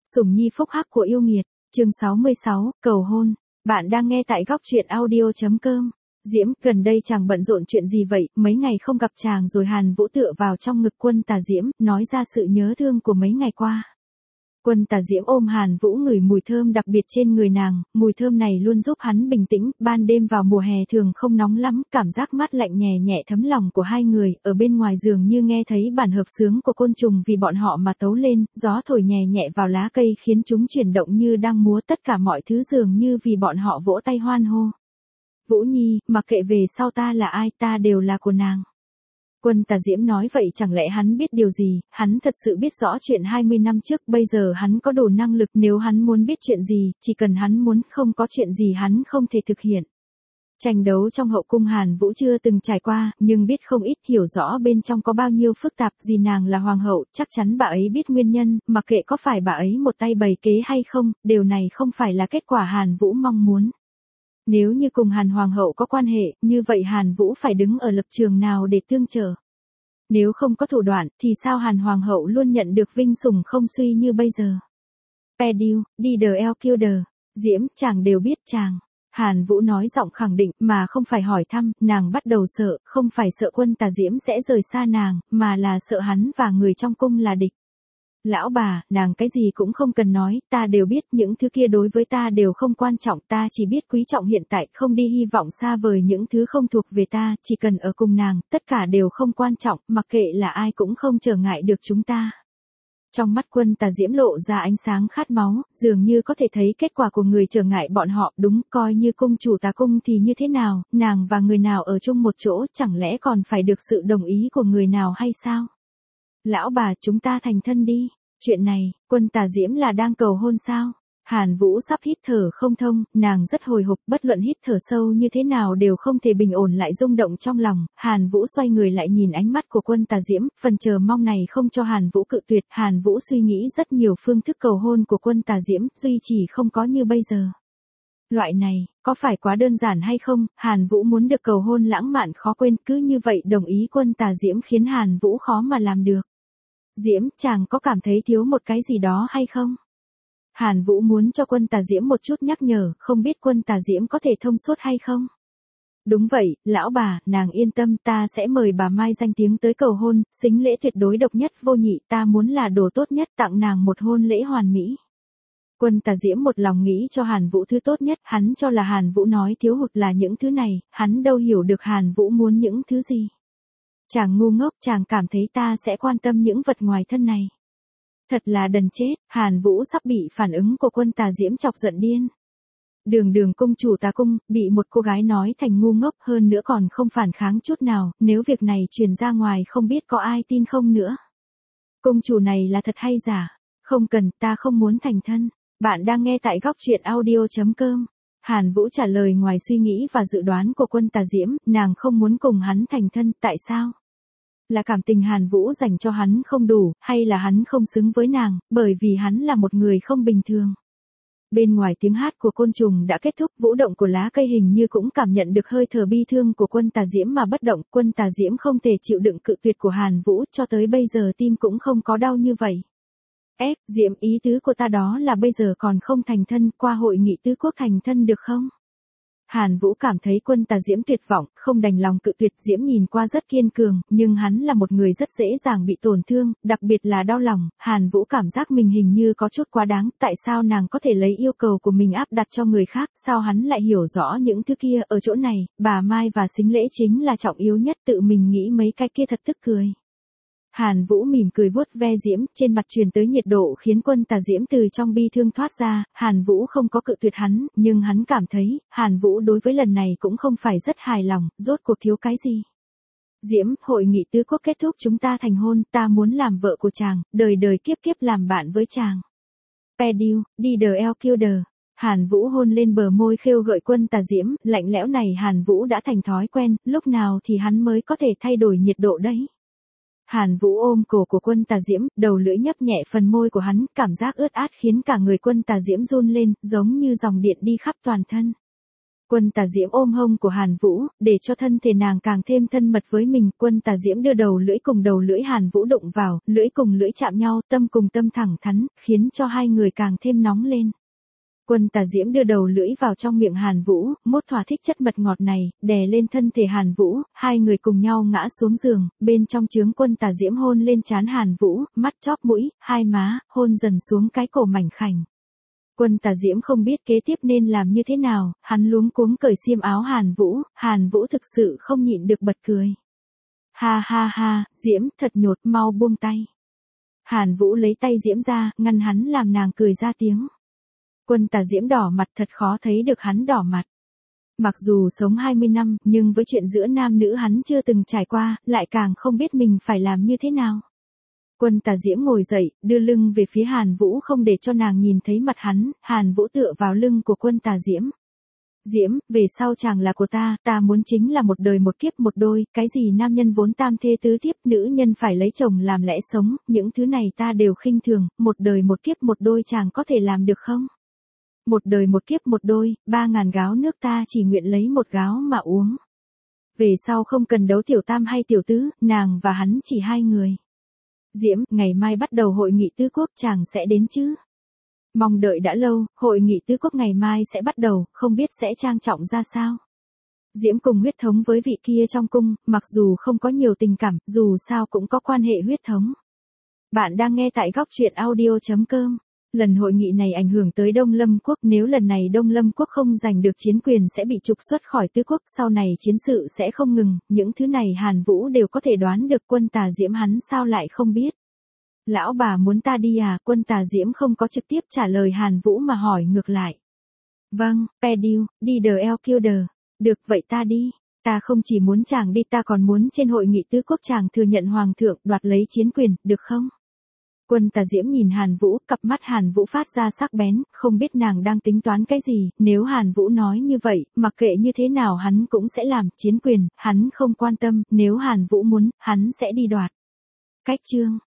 Sủng nhi phúc hắc của yêu nghiệt, chương 66, cầu hôn. Bạn đang nghe tại góc truyện audio.com. Diễm, gần đây chàng bận rộn chuyện gì vậy, mấy ngày không gặp chàng rồi. Hàn Vũ tựa vào trong ngực Quân Tà Diễm, nói ra sự nhớ thương của mấy ngày qua. Quân Tà Diễm ôm Hàn Vũ ngửi mùi thơm đặc biệt trên người nàng, mùi thơm này luôn giúp hắn bình tĩnh, ban đêm vào mùa hè thường không nóng lắm, cảm giác mát lạnh nhẹ nhẹ thấm lòng của hai người, ở bên ngoài giường như nghe thấy bản hợp xướng của côn trùng vì bọn họ mà tấu lên, gió thổi nhẹ nhẹ vào lá cây khiến chúng chuyển động như đang múa, tất cả mọi thứ dường như vì bọn họ vỗ tay hoan hô. Vũ Nhi, mặc kệ về sau ta là ai, ta đều là của nàng. Quân Tà Diễm nói vậy chẳng lẽ hắn biết điều gì, hắn thật sự biết rõ chuyện 20 năm trước, bây giờ hắn có đủ năng lực, nếu hắn muốn biết chuyện gì, chỉ cần hắn muốn, không có chuyện gì hắn không thể thực hiện. Tranh đấu trong hậu cung Hàn Vũ chưa từng trải qua, nhưng biết không ít, hiểu rõ bên trong có bao nhiêu phức tạp, gì nàng là hoàng hậu, chắc chắn bà ấy biết nguyên nhân, mặc kệ có phải bà ấy một tay bày kế hay không, điều này không phải là kết quả Hàn Vũ mong muốn. Nếu như cùng Hàn Hoàng hậu có quan hệ, như vậy Hàn Vũ phải đứng ở lập trường nào để tương trợ? Nếu không có thủ đoạn, thì sao Hàn Hoàng hậu luôn nhận được vinh sủng không suy như bây giờ? Pediu, đi the el killer. Diễm, chàng đều biết chàng. Hàn Vũ nói giọng khẳng định, mà không phải hỏi thăm, nàng bắt đầu sợ, không phải sợ Quân Tà Diễm sẽ rời xa nàng, mà là sợ hắn và người trong cung là địch. Lão bà, nàng cái gì cũng không cần nói, ta đều biết, những thứ kia đối với ta đều không quan trọng, ta chỉ biết quý trọng hiện tại, không đi hy vọng xa vời những thứ không thuộc về ta, chỉ cần ở cùng nàng, tất cả đều không quan trọng, mặc kệ là ai cũng không trở ngại được chúng ta. Trong mắt Quân Tà Diễm lộ ra ánh sáng khát máu, dường như có thể thấy kết quả của người trở ngại bọn họ, đúng, coi như cung chủ Tà cung thì như thế nào, nàng và người nào ở chung một chỗ, chẳng lẽ còn phải được sự đồng ý của người nào hay sao? Lão bà, chúng ta thành thân đi. Chuyện này, Quân Tà Diễm là đang cầu hôn sao? Hàn Vũ sắp hít thở không thông, nàng rất hồi hộp, bất luận hít thở sâu như thế nào đều không thể bình ổn lại rung động trong lòng. Hàn Vũ xoay người lại nhìn ánh mắt của Quân Tà Diễm, phần chờ mong này không cho Hàn Vũ cự tuyệt. Hàn Vũ suy nghĩ rất nhiều phương thức cầu hôn của Quân Tà Diễm, duy chỉ không có như bây giờ. Loại này, có phải quá đơn giản hay không? Hàn Vũ muốn được cầu hôn lãng mạn khó quên, cứ như vậy đồng ý Quân Tà Diễm khiến Hàn Vũ khó mà làm được. Diễm, chàng có cảm thấy thiếu một cái gì đó hay không? Hàn Vũ muốn cho Quân Tà Diễm một chút nhắc nhở, không biết Quân Tà Diễm có thể thông suốt hay không? Đúng vậy, lão bà, nàng yên tâm, ta sẽ mời bà Mai danh tiếng tới cầu hôn, sính lễ tuyệt đối độc nhất vô nhị, ta muốn là đồ tốt nhất, tặng nàng một hôn lễ hoàn mỹ. Quân Tà Diễm một lòng nghĩ cho Hàn Vũ thứ tốt nhất, hắn cho là Hàn Vũ nói thiếu hụt là những thứ này, hắn đâu hiểu được Hàn Vũ muốn những thứ gì. Chàng ngu ngốc, chàng cảm thấy ta sẽ quan tâm những vật ngoài thân này. Thật là đần chết, Hàn Vũ sắp bị phản ứng của Quân Tà Diễm chọc giận điên. Đường cung chủ Tà cung, bị một cô gái nói thành ngu ngốc, hơn nữa còn không phản kháng chút nào, nếu việc này truyền ra ngoài không biết có ai tin không nữa. Cung chủ này là thật hay giả? Không cần, ta không muốn thành thân. Bạn đang nghe tại góc truyện audio.com. Hàn Vũ trả lời ngoài suy nghĩ và dự đoán của Quân Tà Diễm, nàng không muốn cùng hắn thành thân, tại sao? Là cảm tình Hàn Vũ dành cho hắn không đủ, hay là hắn không xứng với nàng, bởi vì hắn là một người không bình thường. Bên ngoài tiếng hát của côn trùng đã kết thúc, vũ động của lá cây hình như cũng cảm nhận được hơi thở bi thương của Quân Tà Diễm mà bất động. Quân Tà Diễm không thể chịu đựng cự tuyệt của Hàn Vũ, cho tới bây giờ tim cũng không có đau như vậy. Diễm, ý tứ của ta đó là bây giờ còn không thành thân, qua hội nghị tứ quốc thành thân được không? Hàn Vũ cảm thấy Quân Tà Diễm tuyệt vọng, không đành lòng cự tuyệt. Diễm nhìn qua rất kiên cường, nhưng hắn là một người rất dễ dàng bị tổn thương, đặc biệt là đau lòng. Hàn Vũ cảm giác mình hình như có chút quá đáng, tại sao nàng có thể lấy yêu cầu của mình áp đặt cho người khác, sao hắn lại hiểu rõ những thứ kia, ở chỗ này, bà Mai và sính lễ chính là trọng yếu nhất, tự mình nghĩ mấy cái kia thật tức cười. Hàn Vũ mỉm cười vuốt ve Diễm, trên mặt truyền tới nhiệt độ khiến Quân Tà Diễm từ trong bi thương thoát ra. Hàn Vũ không có cự tuyệt hắn, nhưng hắn cảm thấy, Hàn Vũ đối với lần này cũng không phải rất hài lòng, rốt cuộc thiếu cái gì. Diễm, hội nghị tứ quốc kết thúc chúng ta thành hôn, ta muốn làm vợ của chàng, đời đời kiếp kiếp làm bạn với chàng. Pediu, đi the el killer. Hàn Vũ hôn lên bờ môi khêu gợi Quân Tà Diễm, lạnh lẽo này Hàn Vũ đã thành thói quen, lúc nào thì hắn mới có thể thay đổi nhiệt độ đấy. Hàn Vũ ôm cổ của Quân Tà Diễm, đầu lưỡi nhấp nhẹ phần môi của hắn, cảm giác ướt át khiến cả người Quân Tà Diễm run lên, giống như dòng điện đi khắp toàn thân. Quân Tà Diễm ôm hông của Hàn Vũ, để cho thân thể nàng càng thêm thân mật với mình. Quân Tà Diễm đưa đầu lưỡi cùng đầu lưỡi Hàn Vũ đụng vào, lưỡi cùng lưỡi chạm nhau, tâm cùng tâm thẳng thắn, khiến cho hai người càng thêm nóng lên. Quân Tà Diễm đưa đầu lưỡi vào trong miệng Hàn Vũ, mốt thỏa thích chất mật ngọt này, đè lên thân thể Hàn Vũ, hai người cùng nhau ngã xuống giường, bên trong trướng Quân Tà Diễm hôn lên trán Hàn Vũ, mắt chóp mũi, hai má, hôn dần xuống cái cổ mảnh khảnh. Quân Tà Diễm không biết kế tiếp nên làm như thế nào, hắn luống cuống cởi xiêm áo Hàn Vũ thực sự không nhịn được bật cười. Ha ha ha, Diễm, thật nhột, mau buông tay. Hàn Vũ lấy tay Diễm ra, ngăn hắn làm nàng cười ra tiếng. Quân Tà Diễm đỏ mặt, thật khó thấy được hắn đỏ mặt. Mặc dù sống 20 năm, nhưng với chuyện giữa nam nữ hắn chưa từng trải qua, lại càng không biết mình phải làm như thế nào. Quân Tà Diễm ngồi dậy, đưa lưng về phía Hàn Vũ không để cho nàng nhìn thấy mặt hắn, Hàn Vũ tựa vào lưng của Quân Tà Diễm. Diễm, về sau chàng là của ta muốn chính là một đời một kiếp một đôi, cái gì nam nhân vốn tam thê tứ thiếp, nữ nhân phải lấy chồng làm lẽ sống, những thứ này ta đều khinh thường, một đời một kiếp một đôi chàng có thể làm được không? Một đời một kiếp một đôi, 3.000 gáo nước ta chỉ nguyện lấy một gáo mà uống. Về sau không cần đấu tiểu tam hay tiểu tứ, nàng và hắn chỉ hai người. Diễm, ngày mai bắt đầu hội nghị tứ quốc, chàng sẽ đến chứ? Mong đợi đã lâu, hội nghị tứ quốc ngày mai sẽ bắt đầu, không biết sẽ trang trọng ra sao? Diễm cùng huyết thống với vị kia trong cung, mặc dù không có nhiều tình cảm, dù sao cũng có quan hệ huyết thống. Bạn đang nghe tại góc truyện audio.com. Lần hội nghị này ảnh hưởng tới Đông Lâm Quốc, nếu lần này Đông Lâm Quốc không giành được chiến quyền sẽ bị trục xuất khỏi tứ quốc, sau này chiến sự sẽ không ngừng, những thứ này Hàn Vũ đều có thể đoán được. Quân Tà Diễm hắn sao lại không biết. Lão bà muốn ta đi à? Quân Tà Diễm không có trực tiếp trả lời Hàn Vũ mà hỏi ngược lại. Vâng, Pediu, đi the Elkilder. Được vậy ta đi. Ta không chỉ muốn chàng đi, ta còn muốn trên hội nghị tứ quốc chàng thừa nhận hoàng thượng, đoạt lấy chiến quyền, được không? Quân Tà Diễm nhìn Hàn Vũ, cặp mắt Hàn Vũ phát ra sắc bén, không biết nàng đang tính toán cái gì, nếu Hàn Vũ nói như vậy, mặc kệ như thế nào hắn cũng sẽ làm, chiến quyền, hắn không quan tâm, nếu Hàn Vũ muốn, hắn sẽ đi đoạt. Cách chương